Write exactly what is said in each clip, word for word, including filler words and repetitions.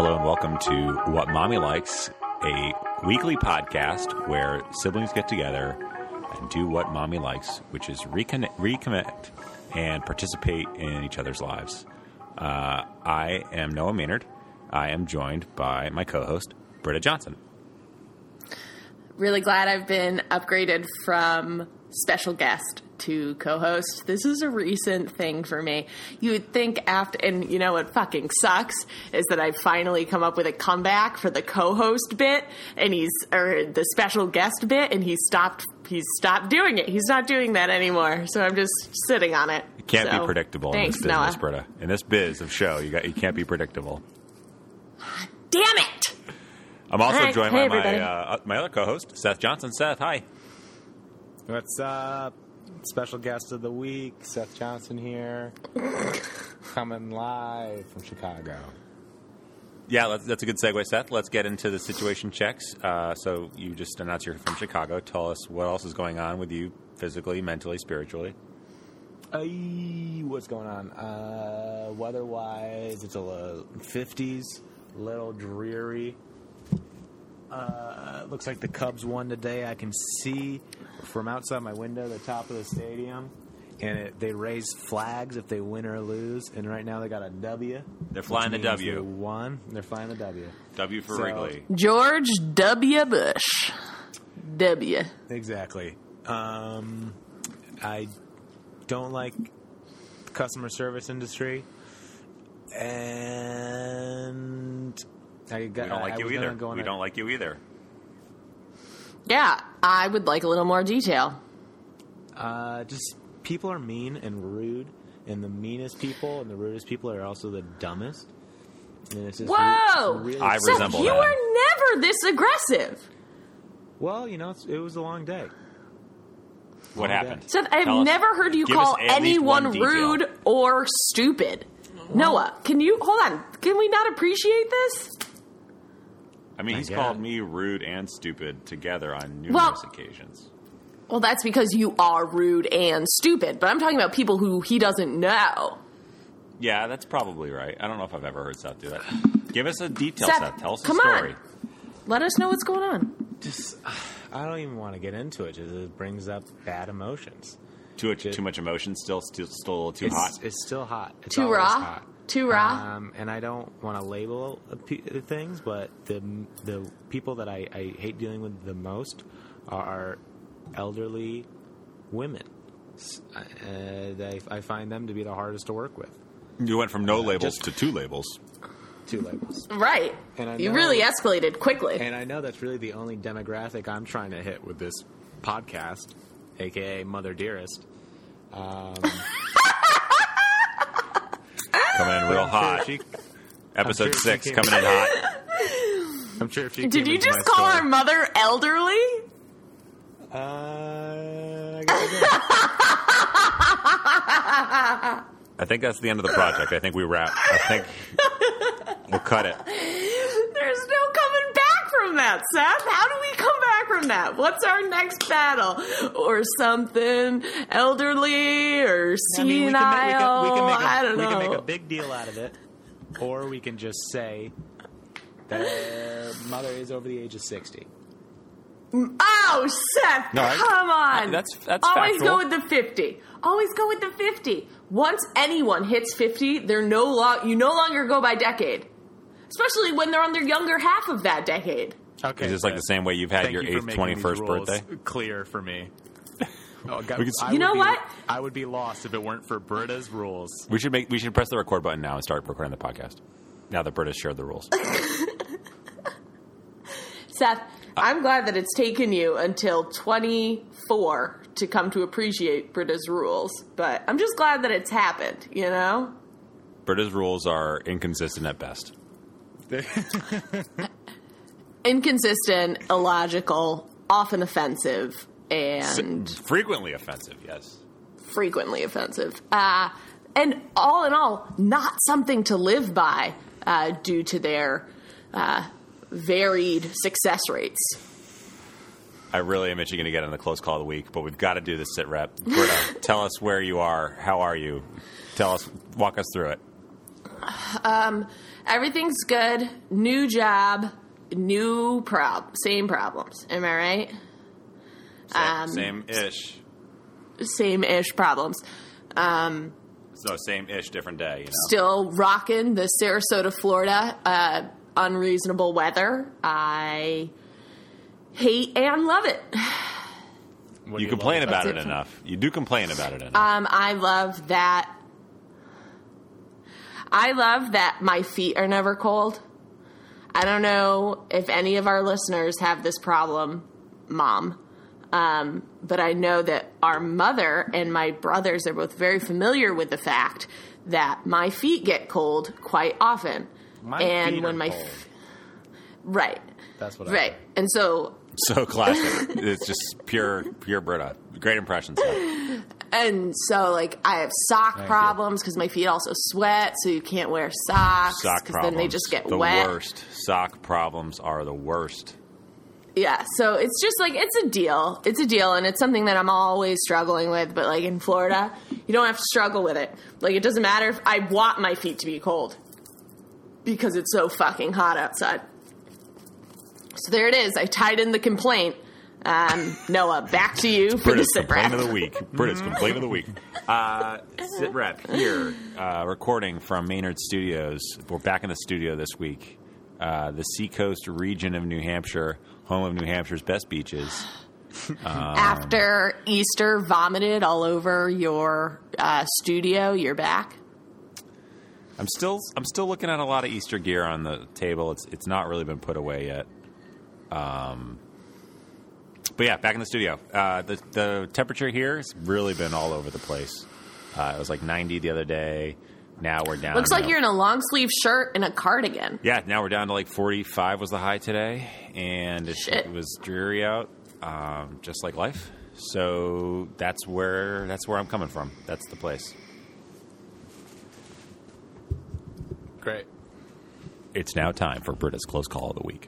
Hello and welcome to What Mommy Likes, a weekly podcast where siblings get together and do what mommy likes, which is reconnect, reconnect and participate in each other's lives. Uh, I am Noah Maynard. I am joined by my co-host, Britta Johnson. Really glad I've been upgraded from special guest to co-host. This is a recent thing for me. You would think after, and you know what fucking sucks is that I've finally come up with a comeback for the co-host bit, and he's or the special guest bit, and he stopped. He's stopped doing it. He's not doing that anymore. So I'm just sitting on it. You can't so, be predictable thanks, in this business, Noah. Britta. In this biz of show, you got you can't be predictable. Damn it! I'm also Hi. joined Hey, by my everybody. uh, my other co-host, Seth Johnson. Seth, hi. What's up? Special guest of the week, Seth Johnson here, coming live from Chicago. Yeah, that's, that's a good segue, Seth. Let's get into the situation checks. Uh, so you just announced you're from Chicago. Tell us what else is going on with you physically, mentally, spiritually. Hey, what's going on? Uh, weather-wise, it's a little fifties, little dreary. Uh, looks like the Cubs won today. I can see from outside my window the top of the stadium, and it, they raise flags if they win or lose. And right now they got a W. They're flying the which means W. They won. They're flying the W. W for So- Wrigley. George W. Bush. W. Exactly. Um, I don't like the customer service industry, and I got. We don't like I you was either. gonna go on We a- don't like you either. Yeah, I would like a little more detail. Uh, just people are mean and rude, and the meanest people and the rudest people are also the dumbest. And it's just Whoa! re- really I Seth, resemble you that. were never this aggressive. Well, you know, it's, it was a long day. What Long happened? day. Seth, I've Tell us. never heard you Give call us at least anyone one detail. rude or stupid. Noah, can you hold on? Can we not appreciate this? I mean, My he's God. called me rude and stupid together on numerous Well- occasions. Well, that's because you are rude and stupid, but I'm talking about people who he doesn't know. Yeah, that's probably right. I don't know if I've ever heard Seth do that. Give us a detail, Seth, Seth. Tell us come a on. story. Let us know what's going on. Just, I don't even want to get into it. Just it brings up bad emotions. Too, too much emotion, still, still, still a little too it's, hot. It's still hot. It's Too always raw? hot. Too raw? Um, and I don't want to label uh, pe- things, but the the people that I, I hate dealing with the most are elderly women. S- Uh, they, I find them to be the hardest to work with. You went from no Uh, labels just- to two labels. Two labels. Right. And I You know- really escalated quickly. And I know that's really the only demographic I'm trying to hit with this podcast, a k a. Mother Dearest. Um, Coming in real I'm sure hot. she- Episode I'm sure six she came- coming in hot. I'm sure if she Did came you into just my call store- our mother elderly? Uh, I guess I I think that's the end of the project. I think we wrap. I think we'll cut it. There's no coming back from that, Seth. How do we come back from that? What's our next battle? Or something elderly or did. I senile? mean, we can make, we can, we can make a, I don't we know. can make a big deal out of it, or we can just say that their mother is over the age of sixty. Oh, Seth, No, I- come on. I- that's- that's Always factual. go with the fifty. Always go with the fifty. Once anyone hits fifty, they're no lo- you no longer go by decade. Especially when they're on their younger half of that decade. Okay, It's just like the same way you've had thank your you for eighth, making twenty-first these rules birthday. clear for me. Oh, God, We could- I You know would be- what? I would be lost if it weren't for Britta's rules. We should make. We should press the record button now and start recording the podcast. Now that Britta shared the rules. Seth, I'm glad that it's taken you until twenty-four to come to appreciate Britta's rules, but I'm just glad that it's happened, you know? Britta's rules are inconsistent at best. Inconsistent, illogical, often offensive, and Frequently offensive, yes. frequently offensive. Uh, and all in all, not something to live by uh, due to their uh, varied success rates. I really am itching to get on the close call of the week, but we've got to do the sit rep. Britta, tell us where you are. How are you? Tell us, walk us through it. Um, everything's good. New job, new prob, same problems. Am I right? Same, Um, same-ish. Same-ish problems. Um, So same-ish, different day, you know? still rocking the Sarasota, Florida, uh, unreasonable weather. I hate and love it. What do You complain love about That's it it. enough. You do complain about it enough. Um, I love that. I love that my feet are never cold. I don't know if any of our listeners have this problem, Mom. Um, but I know that our mother and my brothers are both very familiar with the fact that my feet get cold quite often. My and feet when are my cold. f- right, That's what I right, and so So classic. It's just pure, pure Brita. Great impression stuff. and so like I have sock Thank problems because my feet also sweat, so you can't wear socks Sock because problems. then they just get the wet. worst. Sock problems are the worst. Yeah, so it's just like, it's a deal. It's a deal, and it's something that I'm always struggling with. But, like, in Florida, you don't have to struggle with it. Like, it doesn't matter if I want my feet to be cold because it's so fucking hot outside. So there it is. I tied in the complaint. Um, Noah, back to you for the Brita's sit complaint rep. of the week. Brita's complaint of the week. Uh, sit rep here, uh, recording from Maynard Studios. We're back in the studio this week. Uh, the Seacoast region of New Hampshire, home of New Hampshire's best beaches. After Easter vomited all over your uh, studio, you're back. I'm still I'm still looking at a lot of Easter gear on the table. It's it's not really been put away yet. Um, but yeah, back in the studio. Uh, the the temperature here has really been all over the place. Uh, it was like ninety the other day. Now we're down. Looks you like know- you're in a long sleeve shirt and a cardigan. Yeah, now we're down to like forty-five was the high today, and it, Shit. it was dreary out, um, just like life. So that's where that's where I'm coming from. That's the place. Great. It's now time for Britta's close call of the week.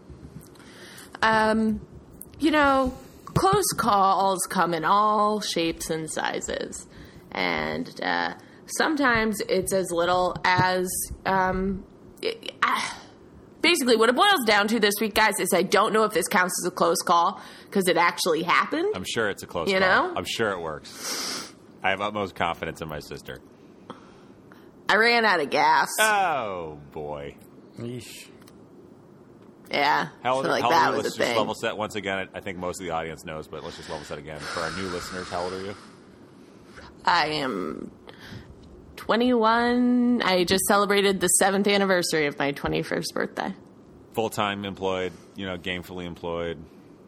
Um, you know, close calls come in all shapes and sizes. And uh, sometimes it's as little as... Um, it, ah, basically, what it boils down to this week, guys, is I don't know if this counts as a close call because it actually happened. I'm sure it's a close You call. know? I'm sure it works. I have utmost confidence in my sister. I ran out of gas. Oh, boy. Yeesh. yeah, How old, so like how old that are you? was Let's a just thing. level set once again. I think most of the audience knows, but let's just level set again. For our new listeners, how old are you? I am twenty-one. I just celebrated the seventh anniversary of my twenty-first birthday. Full-time employed, you know, gainfully employed.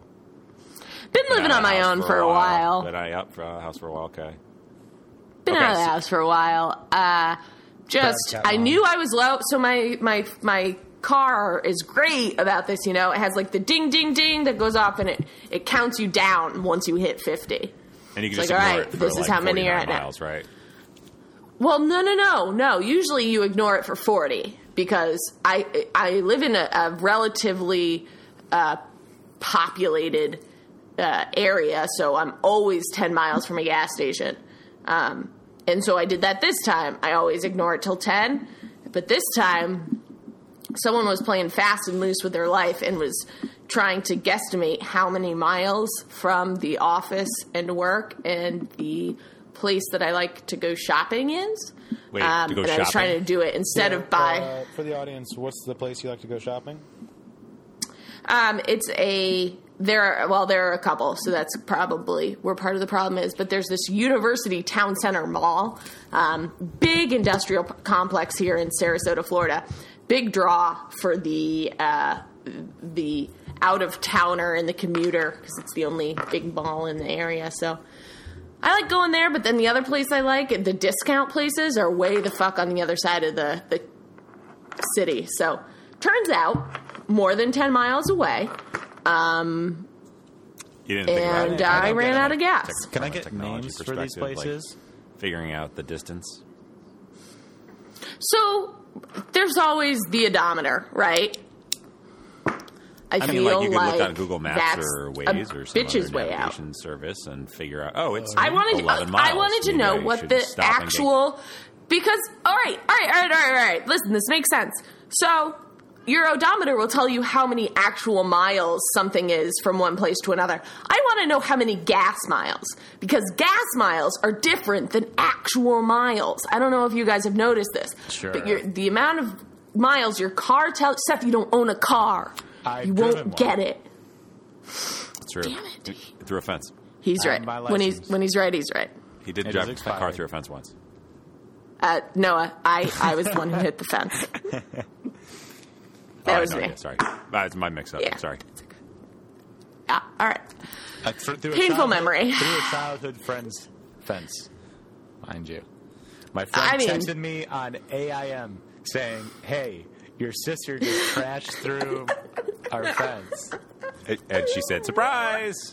Been living Been out on of the my house own for a while. Been out of the house for a while, okay. Been Okay, out of the so- house for a while. Uh, just, Bad cat I mom. knew I was low, so my, my, my car is great about this, you know. It has like the ding, ding, ding that goes off and it, it counts you down once you hit fifty. And you can It's just like, all ignore right, it for this is like how many you're forty-nine at now. miles, right? Well, no, no, no, no. Usually you ignore it for forty because I I live in a, a relatively uh, populated uh, area, so I'm always ten miles from a gas station. Um, and so I did that this time. I always ignore it till ten, but this time someone was playing fast and loose with their life and was trying to guesstimate how many miles from the office and work and the place that I like to go shopping is. Wait, um, to go and I was shopping? trying to do it instead Yeah, of by. uh, for the audience, what's the place you like to go shopping? Um, it's a there. Are, well, there are a couple, so that's probably where part of the problem is. But there's this University Town Center Mall, um, big industrial p- complex here in Sarasota, Florida. Big draw for the uh, the out of towner and the commuter because it's the only big mall in the area. So I like going there. But then the other place I like, the discount places, are way the fuck on the other side of the the city. So turns out more than ten miles away. Um, You didn't think about and it. I, I don't ran get out it. of gas. Tech- Can I from a get technology names for these perspective, like places? figuring out the distance. So there's always the odometer, right? I, I feel mean, like you could like look on Google Maps that's or a Waze or some bitch's other way out. navigation service and figure out. Oh, it's I wanted eleven miles. I wanted to Maybe know I what should the stop and get- actual Because, all right, all right, all right, all right, all right. Listen, this makes sense. So your odometer will tell you how many actual miles something is from one place to another. I want to know how many gas miles, because gas miles are different than actual miles. I don't know if you guys have noticed this. Sure. But your, the amount of miles your car tells, Seth, you don't own a car. I've you driven won't one. get it. It's true. Damn it. Through a fence. He's I right. have my When he's license. when he's right, he's right. He did It drive is a car expired. through a fence once. Uh, Noah, I, I was the one who hit the fence. Oh, That I was know, me. yeah, sorry. That's my mix-up. Yeah. Sorry. Yeah, all right. Uh, through, through a Painful childhood- memory. Through a childhood friend's fence, mind you. My friend I mean- texted me on A I M saying, hey, your sister just crashed through our fence. And- And she said, surprise!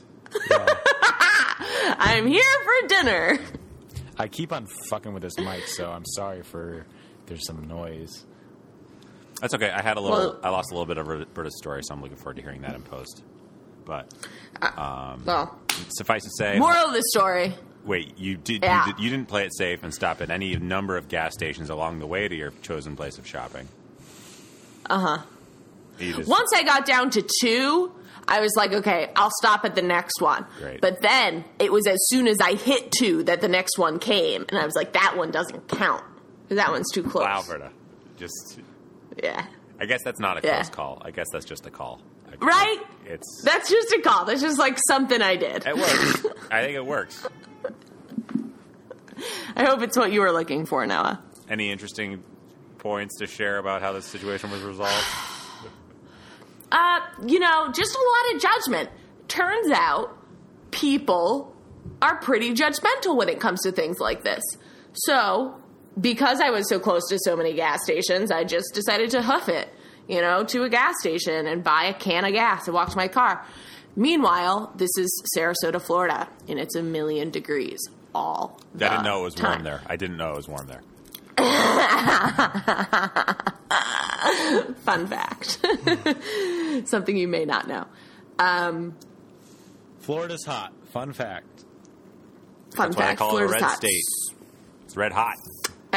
I'm here for dinner. I keep on fucking with this mic, so I'm sorry for there's some noise. That's okay. I had a little. Well- I lost a little bit of Berta's story, so I'm looking forward to hearing that in post. But Well, suffice to say, moral of the story. wait, you did, Yeah. you did you didn't play it safe and stop at any number of gas stations along the way to your chosen place of shopping. Uh huh. You just- Once I got down to two, I was like, okay, I'll stop at the next one. Great. But then it was as soon as I hit two that the next one came, and I was like, that one doesn't count because that one's too close. Wow, Berta. Just, Yeah. I guess that's not a Yeah. close call. I guess that's just a call. I- Right? It's That's just a call. That's just like something I did. it works. I think it works. I hope it's what you were looking for, Noah. Any interesting points to share about how this situation was resolved? Uh, you know, just a lot of judgment. Turns out people are pretty judgmental when it comes to things like this. So, because I was so close to so many gas stations, I just decided to hoof it, you know, to a gas station and buy a can of gas and walk to my car. Meanwhile, this is Sarasota, Florida, and it's a million degrees all the I didn't know it was time. warm there. I didn't know it was warm there. Fun fact. Something you may not know. Um, Florida's hot. Fun fact. fun That's why I fact. call Florida's it a red hot. state. It's red hot. Uh,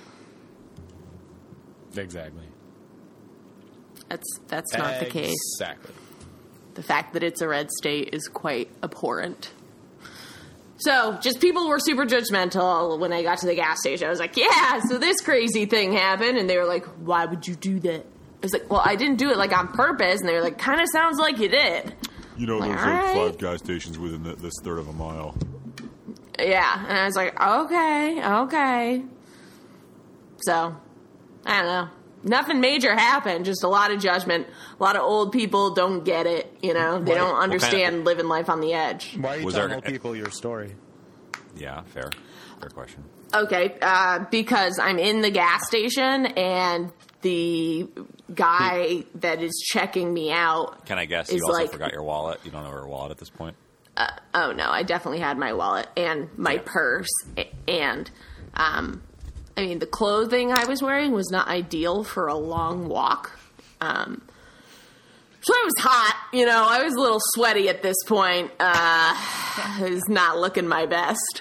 Exactly. That's that's not the case. Exactly. The fact that it's a red state is quite abhorrent. So, just people were super judgmental when I got to the gas station. I was like, yeah, so this crazy thing happened. And they were like, why would you do that? I was like, well, I didn't do it like on purpose. And they were like, kind of sounds like you did. You know, Like, there's, like, alright. five gas stations within this third of a mile. Yeah. And I was like, okay, okay. So, I don't know. Nothing major happened, just a lot of judgment. A lot of old people don't get it, you know? They What- don't what kind understand of- living life on the edge. Why are you Was telling there- old people your story? Yeah, fair. Fair question. Okay, uh, because I'm in the gas station and the guy that is checking me out. Can I guess is you also like, forgot your wallet? You don't know your wallet at this point? oh no, I definitely had my wallet and my Yeah. purse. a- And, um, I mean, the clothing I was wearing was not ideal for a long walk. Um, so it was hot, you know, I was a little sweaty at this point. Uh, I was not looking my best.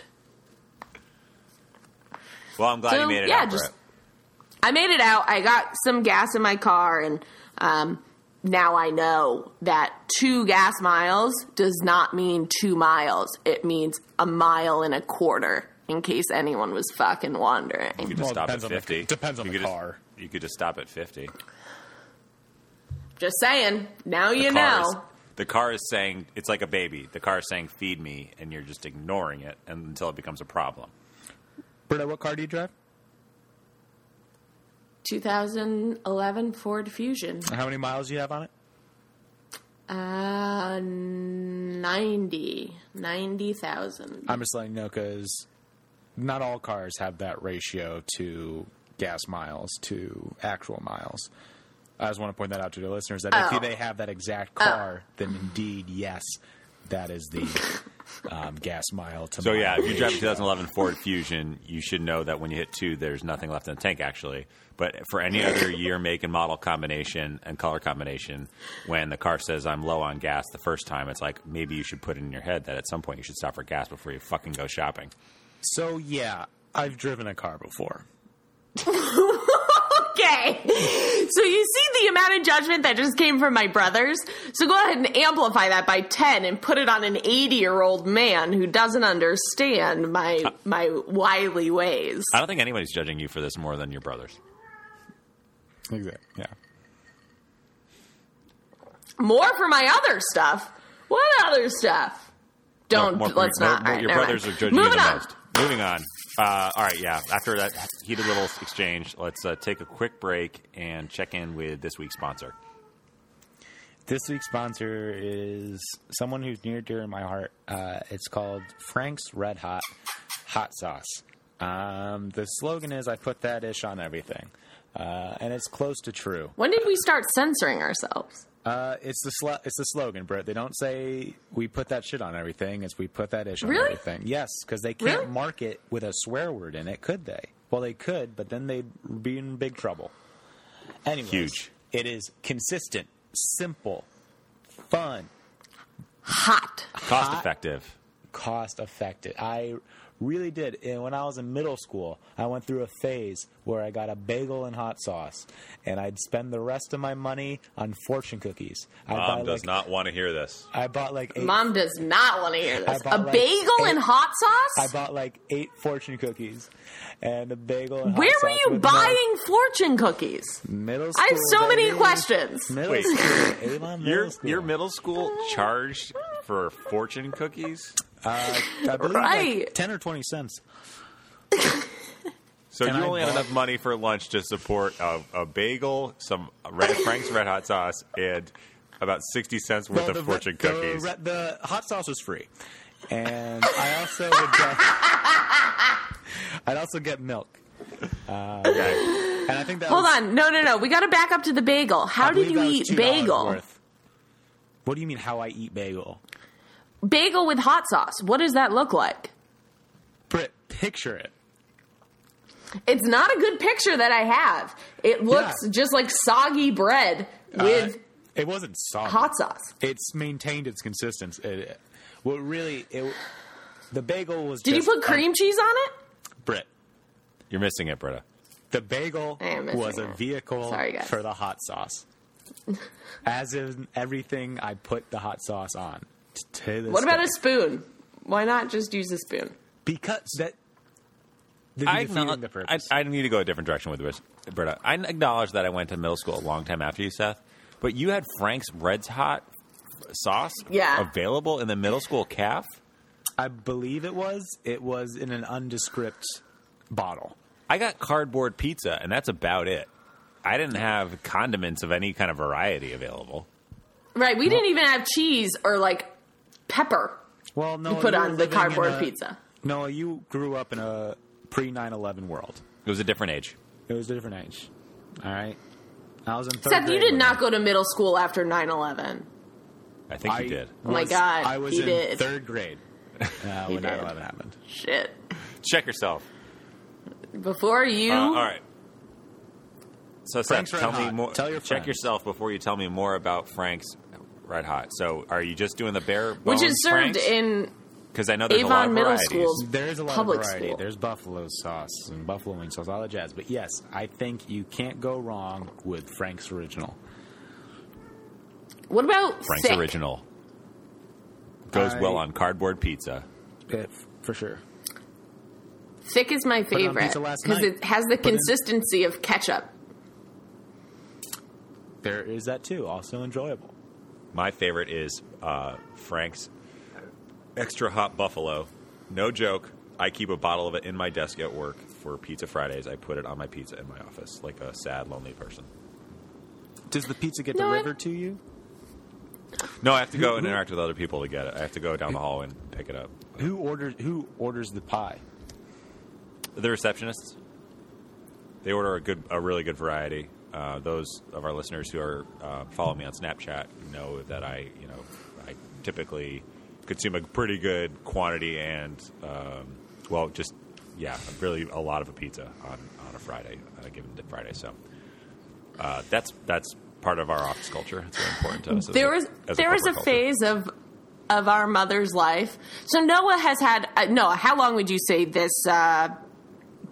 Well, I'm glad So, you made it yeah, out for just- it. I made it out. I got some gas in my car, and um, now I know that two gas miles does not mean two miles. It means a mile and a quarter, in case anyone was fucking wondering. You could just Well, stop at depends on the- fifty. depends on you the could just- car. you could just stop at fifty. Just saying. Now you The car is- know. the car is saying, it's like a baby. The car is saying, feed me, and you're just ignoring it and, until it becomes a problem. Britta, what car do you drive? twenty eleven Ford Fusion. And how many miles do you have on it? Uh, ninety. ninety thousand. I'm just letting you know because not all cars have that ratio to gas miles to actual miles. I just want to point that out to the listeners that Oh. if they have that exact car, then indeed, yes, that is the um, gas mile to So mile yeah, if you drive a ratio. twenty eleven Ford Fusion, you should know that when you hit two, there's nothing left in the tank actually. But for any other year, make, and model combination and color combination, when the car says I'm low on gas the first time, it's like maybe you should put it in your head that at some point you should stop for gas before you fucking go shopping. So yeah, I've driven a car before. Okay. So you see the amount of judgment that just came from my brothers? So go ahead and amplify that by ten and put it on an eighty-year-old man who doesn't understand my my wily ways. I don't think anybody's judging you for this more than your brothers. Exactly. Yeah. More for my other stuff. What other stuff? Don't, More- more- let's more- not. more- All right, your never brothers mind. are judging Moving you the on. most. Moving on. Uh, all right, yeah. After that heated little exchange, let's uh, take a quick break and check in with this week's sponsor. This week's sponsor is someone who's near and dear in my heart. Uh, it's called Frank's Red Hot Hot Sauce. Um, the slogan is, I put that ish on everything. Uh, and it's close to true. When did we start censoring ourselves? Uh, it's the sl- it's the slogan, Britt. They don't say we put that shit on everything. It's we put that ish on Really? everything. Yes, because they can't Really? mark it with a swear word in it, could they? Well, they could, but then they'd be in big trouble. Anyways, Huge. It is consistent, simple, fun, Hot. Cost effective. cost effective. I really did. And when I was in middle school, I went through a phase where I got a bagel and hot sauce, and I'd spend the rest of my money on fortune cookies. I'd buy Mom does like, not want to hear this. I bought like eight. Mom does not want to hear this. I bought A like bagel eight- and hot I sauce? bought like eight fortune cookies and a bagel. And hot Where were sauce you with buying fortune cookies? milk. Middle I school. have so many baby. questions. Middle Wait. school. Avon middle Your school. your middle school charged for fortune cookies? Uh, I believe Right. like ten or twenty cents. So And you I only had bought- enough money for lunch to support a, a bagel, some Red, Frank's Red Hot Sauce, and about sixty cents worth Well, of the, fortune the, cookies. The, the hot sauce was free, and I also would get. I'd also get milk, okay. and I think that. Hold was, on. No, no, no. We got to back up to the bagel. How I did believe you that was eat two dollars bagel? worth. What do you mean? How I eat bagel? Bagel with hot sauce. What does that look like? Britt, picture it. It's not a good picture that I have. It looks Yeah. just like soggy bread with Uh, it wasn't soggy. hot sauce. It's maintained its consistency. It, well, really, it, the bagel was. Did you just put cream cheese on it? Britt, You're missing it, Britta. the bagel I am missing was a it. vehicle Sorry, guys. for the hot sauce. As in everything, I put the hot sauce on. t- To this What about day. a spoon? Why not just use a spoon? Because that. they'd be I, defeating acknowledge, the I, purpose. I need to go a different direction with this, Britta. I acknowledge that I went to middle school a long time after you, Seth, but you had Frank's Red's Hot sauce Yeah. available in the middle school calf? I believe it was. It was in an undescript bottle. I got cardboard pizza, and that's about it. I didn't have condiments of any kind of variety available. Right. We didn't even have cheese or like pepper. Well, no, You put were on the living in cardboard a- pizza. No, you grew up in a pre nine eleven world. It was a different age. It was a different age. All right. I was in third Seth, you grade did when not I- go to middle school after nine eleven. I think I you did. Oh my was- God, I was he in did. third grade uh, He when did. nine eleven happened. Shit. Check yourself. Before you. Uh, all right. So, Frank's Seth, Red tell me Hot. more. Tell your check friends. yourself before you tell me more about Frank's Red Hot. So, are you just doing the bare Which bones is served Frank's? in Because I know there's a lot Avon of Middle varieties. School's There is a lot public of variety. school. There's buffalo sauce and buffalo wing sauce, all that jazz. But yes, I think you can't go wrong with Frank's Original. What about Frank's thick? Original goes I- well on cardboard pizza. It, for sure. Thick is my it on favorite pizza last because night. it has the Put in- consistency of ketchup. There is that too. Also enjoyable. My favorite is uh, Frank's Extra Hot Buffalo. No joke. I keep a bottle of it in my desk at work for Pizza Fridays. I put it on my pizza in my office like a sad, lonely person. Does the pizza get No, I- delivered to you? No, I have to go and interact with other people to get it. I have to go down the hall and pick it up. Who orders Who orders the pie? The receptionists, they order a good, a really good variety. Uh, those of our listeners who are uh, follow me on Snapchat know that I, you know, I typically consume a pretty good quantity and, um, well, just yeah, really a lot of a pizza on, on a Friday, on a given Friday. So uh, that's that's part of our office culture. It's very important to us. as There a- was as there was a corporate culture. phase of of our mother's life. So Noah has had uh, Noah. How long would you say this uh,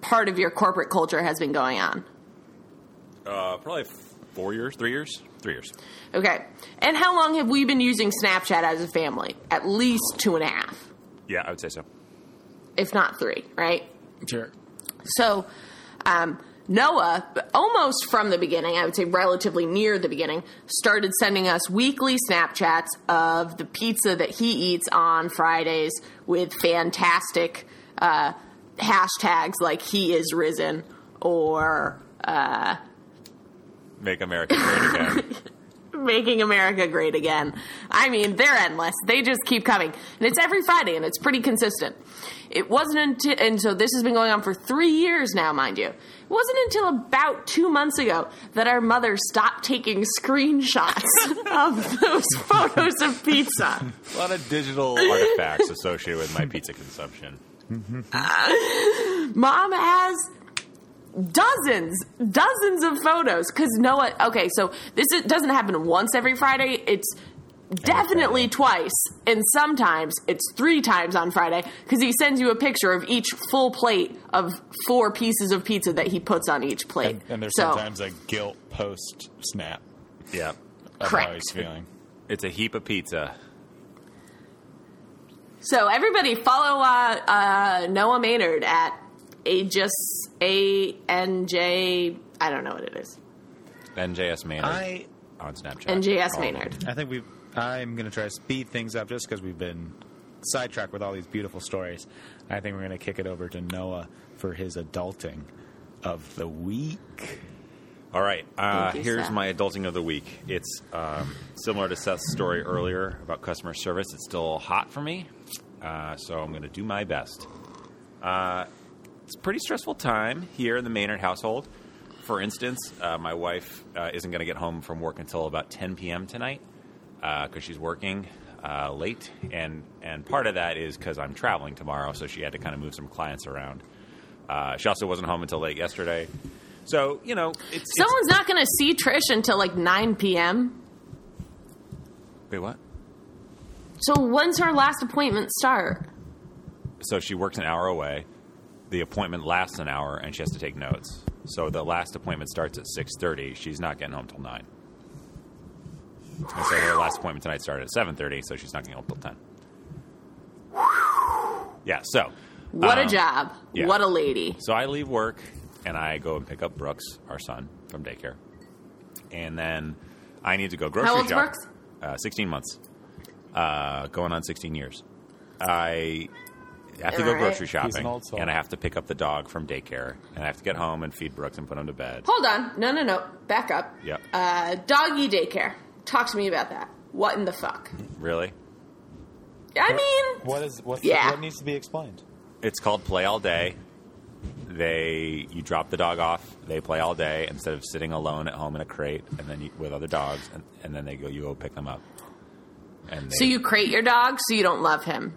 part of your corporate culture has been going on? Uh, probably four years, three years, three years. Okay. And how long have we been using Snapchat as a family? At least two and a half, Yeah, I would say so. if not three, right? Sure. So, um, Noah, almost from the beginning, I would say relatively near the beginning, started sending us weekly Snapchats of the pizza that he eats on Fridays with fantastic uh, hashtags like "He is risen" or uh, Make America great again. "Making America Great Again." I mean, they're endless. They just keep coming. And it's every Friday, and it's pretty consistent. It wasn't until, and so this has been going on for three years now, mind you. It wasn't until about two months ago that our mother stopped taking screenshots of those photos of pizza. A lot of digital artifacts associated with my pizza consumption. Uh, Mom has dozens, dozens of photos. Because Noah, okay, so this is, doesn't happen once every Friday. It's definitely twice, and sometimes it's three times on Friday, because he sends you a picture of each full plate of four pieces of pizza that he puts on each plate. And, and there's so, sometimes a guilt post snap Yeah. of Correct. how he's feeling. It's a heap of pizza. So everybody follow uh, uh, Noah Maynard at a just A N J. I don't know what it is. N J S Maynard I on Snapchat. N J S Oh. Maynard. I think we. I'm going to try to speed things up just because we've been sidetracked with all these beautiful stories. I think we're going to kick it over to Noah for his adulting of the week. All right. Uh, Thank you, here's Seth. my adulting of the week. It's um, similar to Seth's story earlier about customer service. It's still hot for me, uh, so I'm going to do my best. Uh, it's a pretty stressful time here in the Maynard household. For instance, uh, my wife uh, isn't going to get home from work until about ten p.m. tonight because uh, she's working uh, late, and, and part of that is because I'm traveling tomorrow, so she had to kind of move some clients around. Uh, she also wasn't home until late yesterday. So, you know, it's... it's Someone's not going to see Trish until like nine p.m. Wait, what? So when's her last appointment start? So she works an hour away. The appointment lasts an hour, and she has to take notes. So the last appointment starts at six thirty. She's not getting home till nine. And so her last appointment tonight started at seven thirty, so she's not getting home till ten. Yeah, so... What um, a job. yeah. What a lady. So I leave work, and I go and pick up Brooks, our son, from daycare. And then I need to go grocery How old's shop. Brooks? Uh, sixteen months. Uh, going on sixteen years. I have to All go right. grocery He's an shopping, old soul. and I have to pick up the dog from daycare, and I have to get home and feed Brooks and put him to bed. Hold on. No, no, no. Back up. Yep. Uh, doggy daycare. Talk to me about that. What in the fuck? Really? I mean, What is what? Yeah. What needs to be explained? It's called Play All Day. They you drop the dog off, they play all day instead of sitting alone at home in a crate, and then you, with other dogs, and, and then they go you go pick them up. And they, so you crate your dog so you don't love him.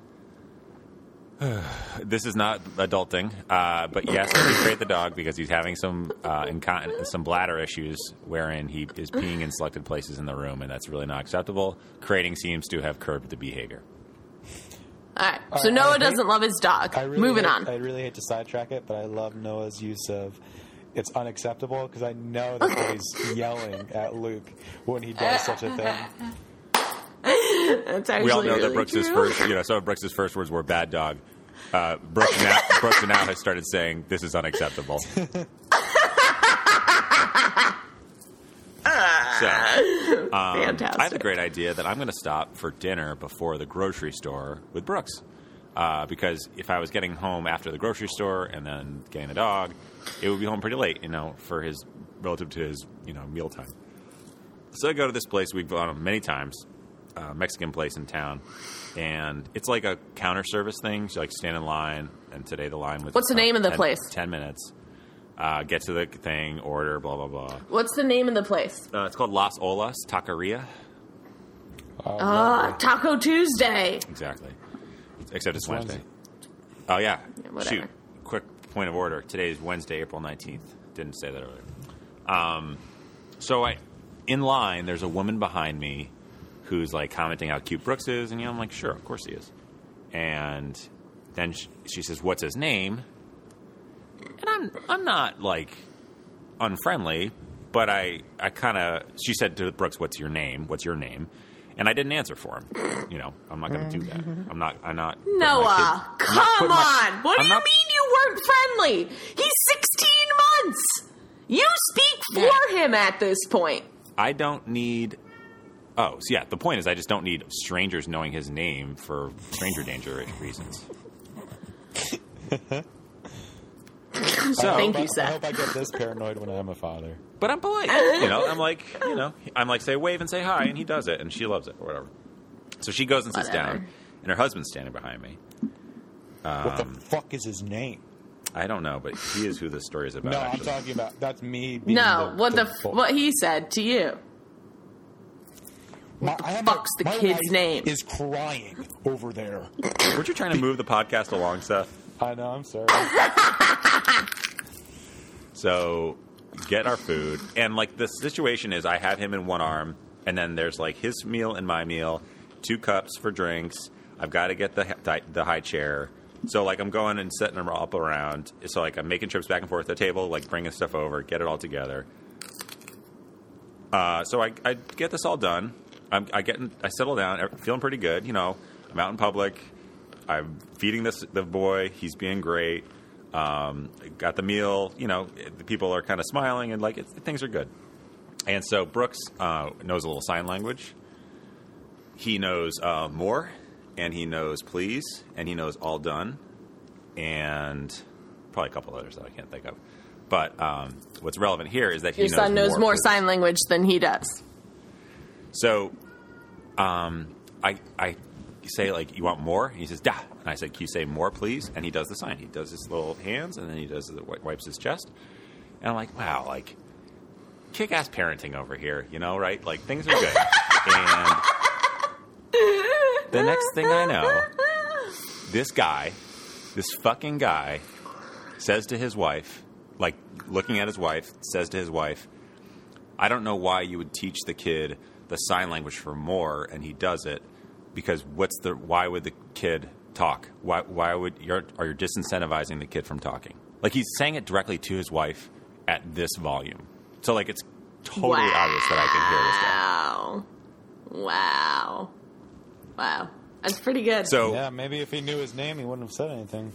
This is not adulting, uh, but yes, we crate the dog because he's having some uh, incontinence, some bladder issues, wherein he is peeing in selected places in the room, and that's really not acceptable. Crating seems to have curbed the behavior. All right. So I- Noah I hate- doesn't love his dog. I really Moving hate, on. I really hate to sidetrack it, but I love Noah's use of "it's unacceptable" because I know that he's yelling at Luke when he does such a thing. That's actually We all know really that Brooks's true. first, you know, some of Brooks's first words were "bad dog." Uh, Brooks, now, Brooks now has started saying, "This is unacceptable." So, um, Fantastic. I have a great idea that I'm going to stop for dinner before the grocery store with Brooks. Uh, because if I was getting home after the grocery store and then getting the dog, it would be home pretty late, you know, for his, relative to his, you know, mealtime. So I go to this place we've gone to many times, uh, Mexican place in town, and it's like a counter service thing. So you like stand in line, and today the line was... What's the name of the ten, place? ten minutes. Uh, get to the thing, order, blah, blah, blah. What's the name of the place? Uh, it's called Las Olas Taqueria. Uh, Taco Tuesday. Exactly. Except it's, It's Wednesday. Wednesday. Oh, yeah. Yeah, whatever. Shoot. Quick point of order. Today is Wednesday, April nineteenth. Didn't say that earlier. Um, so I, in line, there's a woman behind me who's like commenting how cute Brooks is. And, you know, I'm like, sure, of course he is. And then she, she says, what's his name? I'm I'm not like unfriendly, but I I kind of. She said to Brooks, "What's your name? What's your name?" And I didn't answer for him. You know, I'm not going to do that. I'm not. I'm not. putting my Noah, kid- I'm not come putting my- on. What do I'm you not- mean you weren't friendly? He's sixteen months. You speak for him at this point. I don't need. Oh, so yeah. The point is, I just don't need strangers knowing his name for stranger danger reasons. So, Thank I, you, Seth. I hope I get this paranoid when I'm a father. but I'm polite. You know, I'm like, you know, I'm like, say wave and say hi, and he does it, and she loves it, or whatever. So she goes and sits Whatever. down, and her husband's standing behind me. What the fuck is his name? I don't know, but he is who this story is about. No, I'm actually. talking about that's me. Being No, the, what the, the f- fu- what he said to you. My, the I have fuck's a- the my kid's wife name? Is crying over there. Weren't you trying to move the podcast along, Seth? I know. I'm sorry. So get our food, and like the situation is, I have him in one arm, and then there's like his meal and my meal, two cups for drinks. I've got to get the the high chair. So like I'm going and setting them up around. So like I'm making trips back and forth to the table, like bringing stuff over, get it all together. Uh, so I, I get this all done. I'm, I get in, I settle down, feeling pretty good. You know, I'm out in public. I'm feeding this the boy. He's being great. Um, got the meal. You know, the people are kind of smiling and like it, things are good. And so Brooks uh, knows a little sign language. He knows uh, more, and he knows please, and he knows all done, and probably a couple others that I can't think of. But um, what's relevant here is that he Your knows son knows more, more please. sign language than he does. So, um, I I say like, you want more? And he says, "Da." And I said, "Can you say more, please?" And he does the sign. He does his little hands, and then he does the, wipes his chest. And I'm like, wow, like kick-ass parenting over here, you know, right? Like things are good. And the next thing I know, this guy, this fucking guy, says to his wife, like looking at his wife, says to his wife, "I don't know why you would teach the kid the sign language for more," and he does it because what's the why would the kid talk? Why why would you're are you disincentivizing the kid from talking? Like he's saying it directly to his wife at this volume. So like it's totally Wow. obvious that I can hear this guy. Wow. Wow. Wow. That's pretty good. So Yeah, maybe if he knew his name, he wouldn't have said anything.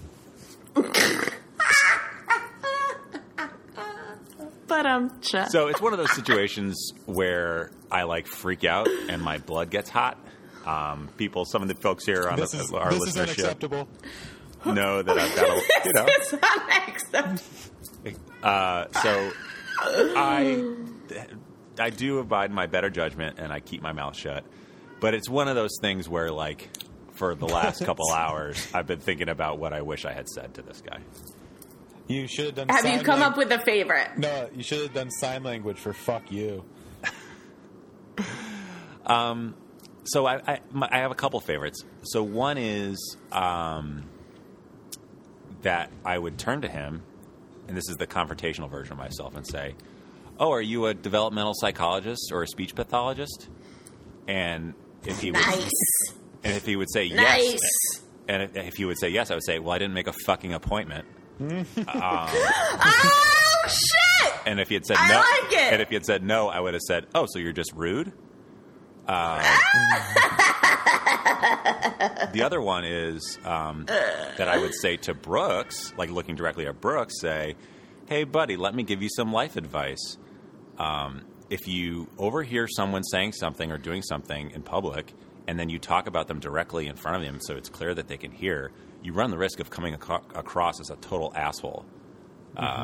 but um, ch- So it's one of those situations where I like freak out and my blood gets hot. Um, people, some of the folks here on This the, is our this is listenership unacceptable. know that I've got a, you know. it's unacceptable. Uh, so I, I do abide my better judgment and I keep my mouth shut. But it's one of those things where, like, for the last couple hours, I've been thinking about what I wish I had said to this guy. You should have done. Have sign you come lang- up with a favorite? No, you should have done sign language for "fuck you." So I, I, my, I have a couple favorites. So one is um, that I would turn to him, and this is the confrontational version of myself, and say, "Oh, are you a developmental psychologist or a speech pathologist?" And if he would, Nice. and if he would say yes, Nice. and if, if he would say yes, I would say, "Well, I didn't make a fucking appointment." Oh, shit! And if he had said I no, like it. and if he had said no, I would have said, "Oh, so you're just rude." Uh, the other one is um, that I would say to Brooks, like looking directly at Brooks, say, "Hey, buddy, let me give you some life advice. Um, if you overhear someone saying something or doing something in public, and then you talk about them directly in front of them so it's clear that they can hear, you run the risk of coming ac- across as a total asshole." Uh,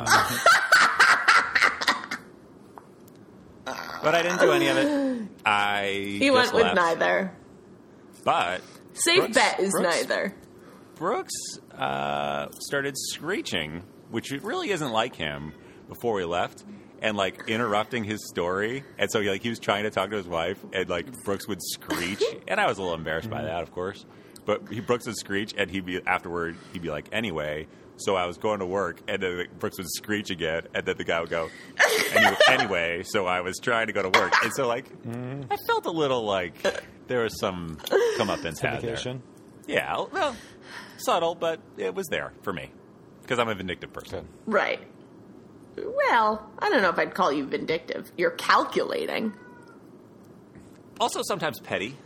but I didn't do any of it. I He went just with left. neither. But Safe Brooks- bet is Brooks- neither. Brooks uh, started screeching, which really isn't like him, before we left, and like interrupting his story. And so like he was trying to talk to his wife, and like Brooks would screech, and I was a little embarrassed by that, of course. But he Brooks would screech, and he'd be afterward he'd be like, "Anyway." So I was going to work, and then Brooks would screech again, and then the guy would go, anyway, anyway, so I was trying to go to work. And so, like, I felt a little like there was some comeuppance had there. Vindication. Yeah, well, subtle, but it was there for me. Because I'm a vindictive person. Right. Well, I don't know if I'd call you vindictive. You're calculating. Also, sometimes petty.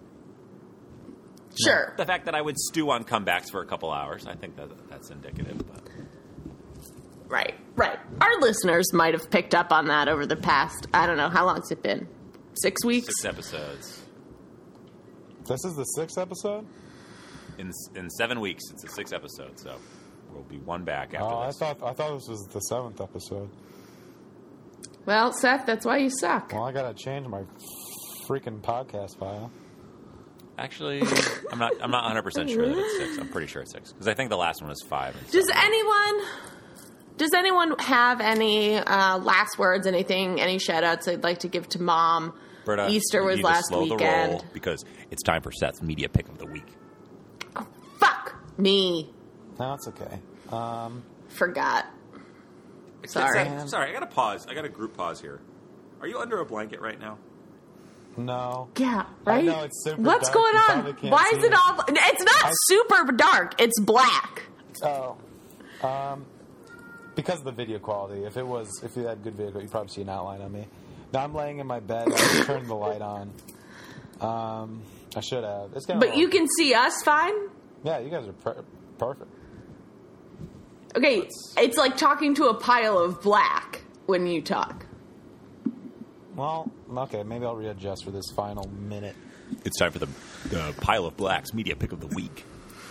Sure. The fact that I would stew on comebacks for a couple hours, I think that that's indicative. But. Right, right. Our listeners might have picked up on that over the past, I don't know, how long's it been? Six weeks? Six episodes. This is the sixth episode? In in seven weeks, it's a six episode, so we'll be one back after Oh, I this. thought I thought this was the seventh episode. Well, Seth, that's why you suck. Well, I gotta change my freaking podcast file. Actually, I'm not. I'm not one hundred percent sure that it's six. I'm pretty sure it's six because I think the last one was five. and Does seven. anyone... Does anyone have any uh, last words, anything, any shout-outs they'd like to give to Mom? Britta, Easter you was need to last slow the weekend. roll because it's time for Seth's media pick of the week. Oh, fuck me. No, it's okay. Um, Forgot. Sorry. Seth, sorry, I got to pause. I got a group pause here. Are you under a blanket right now? no. Yeah, right? I know, it's super What's dark. going You on? probably can't Why see is it it. all... It's not I- super dark. It's black. Oh. Um, because of the video quality. If it was, if you had good video, you'd probably see an outline on me. Now I'm laying in my bed. I just turned the light on. Um, I should have. It's getting a But little- you can see us fine? Yeah, you guys are per- perfect. Okay, it's like talking to a pile of black when you talk. Well, okay, maybe I'll readjust for this final minute. It's time for the, the Pile of Blacks media pick of the week.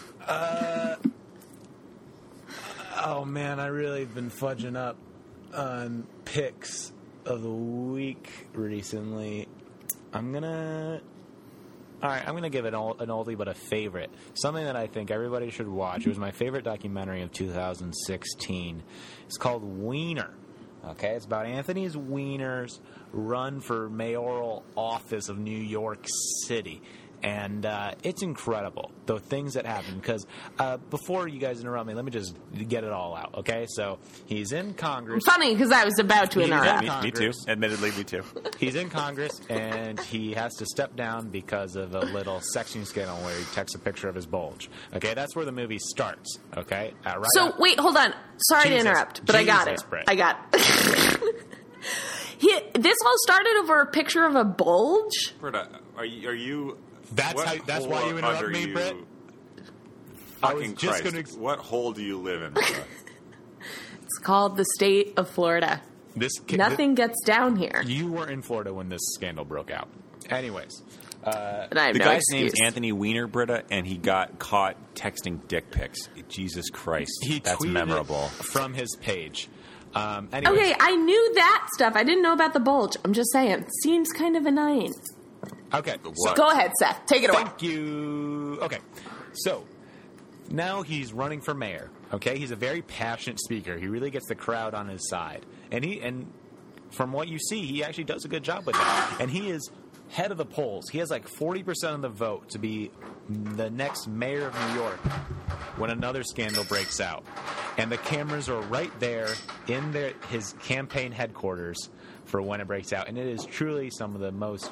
Oh man, I really have been fudging up on picks of the week recently. I'm gonna. All right, I'm gonna give it an oldie but a favorite. Something that I think everybody should watch. It was my favorite documentary of two thousand sixteen. It's called Wiener. Okay, it's about Anthony Weiner's run for mayoral office of New York City. And uh, it's incredible, the things that happen. Because uh, before you guys interrupt me, let me just get it all out, okay? So he's in Congress. Funny, because I was about to He's interrupt. in Me, me too. Congress. Admittedly, me too. He's in Congress, and he has to step down because of a little sexting scandal where he takes a picture of his bulge. Okay, that's where the movie starts, okay? Uh, right So, out- wait, hold on. Sorry Jesus. to interrupt, but I got it. Jesus, Brett. I got it. he, this all started over a picture of a bulge? Britta, are you... Are you That's what how- that's why hole you interrupt under me, you- Britt? Fucking I was just Christ. gonna ex- What hole do you live in, Britta? It's called the state of Florida. this ki- Nothing gets down here. thi- you were in Florida when this scandal broke out. Anyways, And I have The no guy's excuse. name's Anthony Weiner, Britta, and he got caught texting dick pics. Jesus Christ. he That's tweeted memorable. it from his page. Um, anyways, Okay, I knew that stuff. I didn't know about the bulge. I'm just saying. Seems kind of annoying. okay. So, What? Go ahead, Seth. Take it away. Thank you. Okay, so now he's running for mayor. Okay, he's a very passionate speaker. He really gets the crowd on his side, and he and from what you see, he actually does a good job with that. And he is head of the polls. He has like forty percent of the vote to be the next mayor of New York when another scandal breaks out, and the cameras are right there in their, his campaign headquarters for when it breaks out, and it is truly some of the most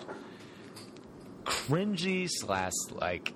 cringy slash like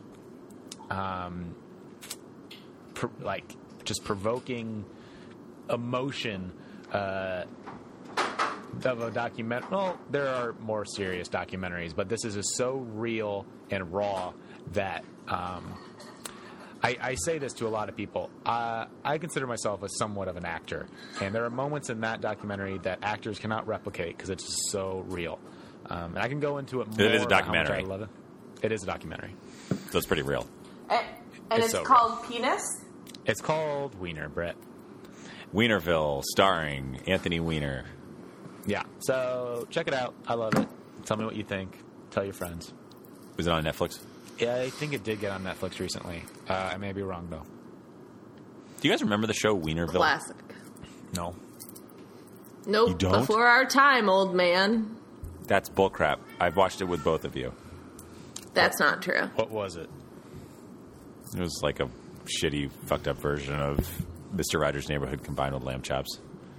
um pr- like just provoking emotion uh of a document. Well, there are more serious documentaries, but this is just so real and raw that um I, I say this to a lot of people. Uh, I consider myself as somewhat of an actor, and there are moments in that documentary that actors cannot replicate because it's just so real. Um, and I can go into it more. It is a about how much documentary. I love it. It is a documentary. So it's pretty real. And, and It's it's, so called Penis? It's called Wiener, Brett. Weinerville, starring Anthony Weiner. Yeah. So check it out. I love it. Tell me what you think. Tell your friends. Was it on Netflix? Yeah, I think it did get on Netflix recently. Uh, I may be wrong though. Do you guys remember the show Weinerville? Classic. No. Nope. You don't? Before our time, old man. That's bullcrap. I've watched it with both of you. That's not true. What was it? It was like a shitty, fucked up version of Mister Rogers' Neighborhood combined with lamb chops.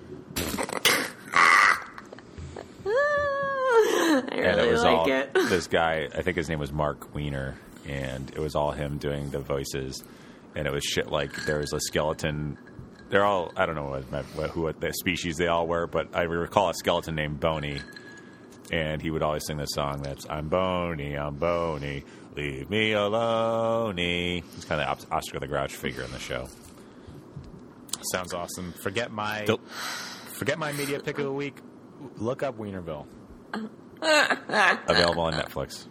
I And really it was like all it. this guy, I think his name was Mark Weiner, and it was all him doing the voices. And it was shit like there was a skeleton they're all, I don't know what, what, who what the species they all were, but I recall a skeleton named Boney, and he would always sing this song that's, I'm Boney, I'm Boney, leave me alone. He's kind of Oscar the Grouch figure in the show. Sounds awesome. Forget my Still- forget my media pick of the week. Look up Wienerville. Available on Netflix.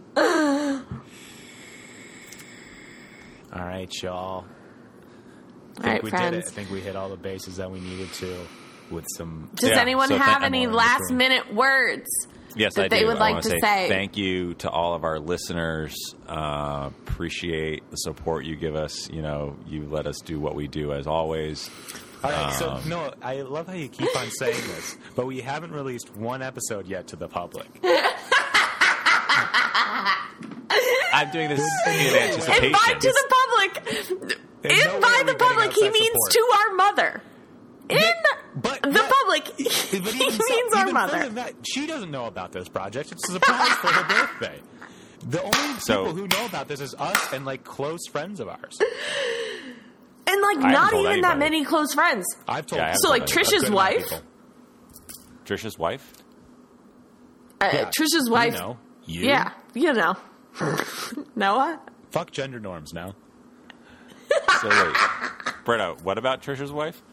All right, y'all. I All think right, we friends. did it. I think we hit all the bases that we needed to with some... Does Yeah, anyone so have thank- any I'm last between. minute words Yes, that I they do. would I like want to say, say? thank you to all of our listeners. Uh, appreciate the support you give us. You know, you let us do what we do as always. All right, Um, so, no, I love how you keep on saying this, but we haven't released one episode yet to the public. I'm doing this in anticipation. Invite to the public. There's no way In we're by the getting public, he outside means support. to our mother. In But the yeah, public, but he even means so- our even mother. further than that, she doesn't know about this project. It's a surprise for her birthday. The only So- people who know about this is us and like close friends of ours. And like haven't not told even that anybody. many close friends. I've told Yeah, I haven't So like told anybody. Trisha's a good amount of wife, people. Trisha's wife? uh, Yeah. Trisha's wife. You know, you. Yeah, you know. Noah? Fuck gender norms now. So wait. Britta, what about Trisha's wife?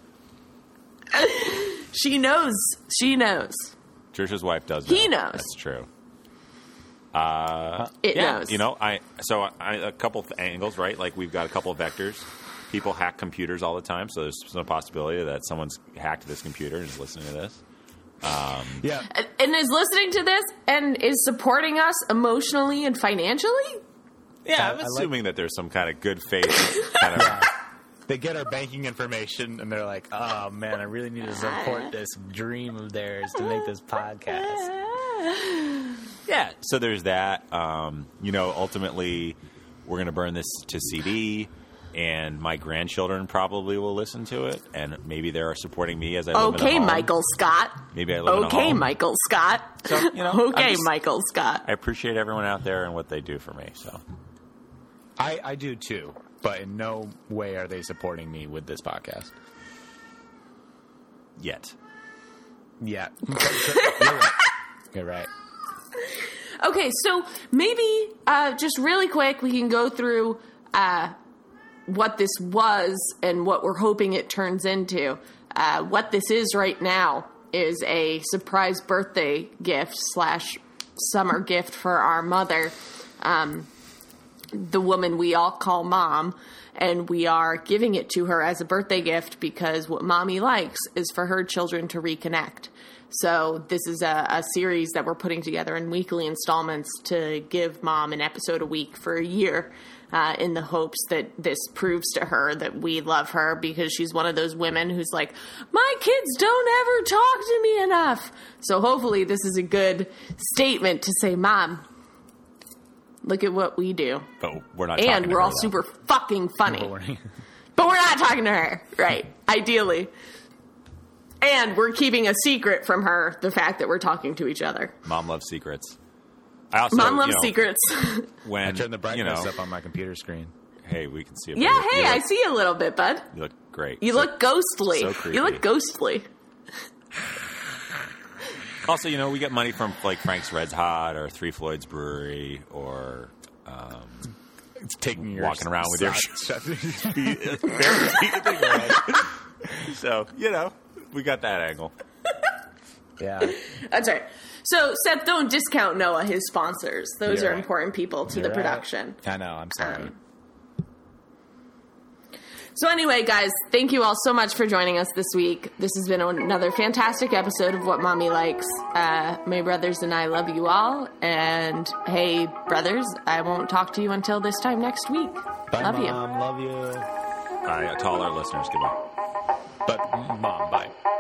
She knows. She knows. Trisha's wife does know. He knows. That's true. It Yeah, knows. you know, I so I, a couple of angles, right? Like we've got a couple of vectors. People hack computers all the time, so there's some possibility that someone's hacked this computer and is listening to this. Yeah. And, and is listening to this and is supporting us emotionally and financially? Yeah, I- I'm I like- assuming that there's some kind of good faith kind of. They get our banking information and they're like, oh man, I really need to support this dream of theirs to make this podcast. Yeah, so there's that. Um, you know, ultimately, we're going to burn this to C D, and my grandchildren probably will listen to it, and maybe they're supporting me as I live in a Okay, home. Michael Scott. Maybe I live in a Okay, home. Michael Scott. So, you know, I'm okay, just- Michael Scott. I appreciate everyone out there and what they do for me. So I, I do too, but in no way are they supporting me with this podcast. yet, Yeah. You're right. You're right. Okay, so maybe uh, just really quick, we can go through uh, what this was and what we're hoping it turns into. Uh, what this is right now is a surprise birthday gift slash summer gift for our mother, um, the woman we all call Mom, and we are giving it to her as a birthday gift because what Mommy likes is for her children to reconnect. So this is a, a series that we're putting together in weekly installments to give Mom an episode a week for a year, uh, in the hopes that this proves to her that we love her, because she's one of those women who's like, my kids don't ever talk to me enough. So hopefully this is a good statement to say, Mom, look at what we do. but we're not. talking And to we're her, all though. super fucking funny. But we're- But we're not talking to her, right? Ideally. And we're keeping a secret from her, the fact that we're talking to each other. Mom loves secrets. I also, Mom you loves know, secrets. When I turn the brightness you know, up on my computer screen. hey, we can see. A Yeah, bit. hey, You I look- see a little bit, bud. You look great. You So- look ghostly. so creepy. You look ghostly. Also, you know, we get money from like Frank's Red Hot or Three Floyds Brewery or um, It's taking your walking around with your sock- feet. bare feet. So you know, we got that angle. Yeah. That's right. So, Seth, don't discount Noah, his sponsors. Those You're are right. important people to the You're right. production. I know. I'm sorry. Um, So anyway, guys, thank you all so much for joining us this week. This has been another fantastic episode of What Mommy Likes. Uh, my brothers and I love you all. And hey, brothers, I won't talk to you until this time next week. Bye, love you. Mom. Love you. All right, to all our listeners, goodbye. But, Mom, bye.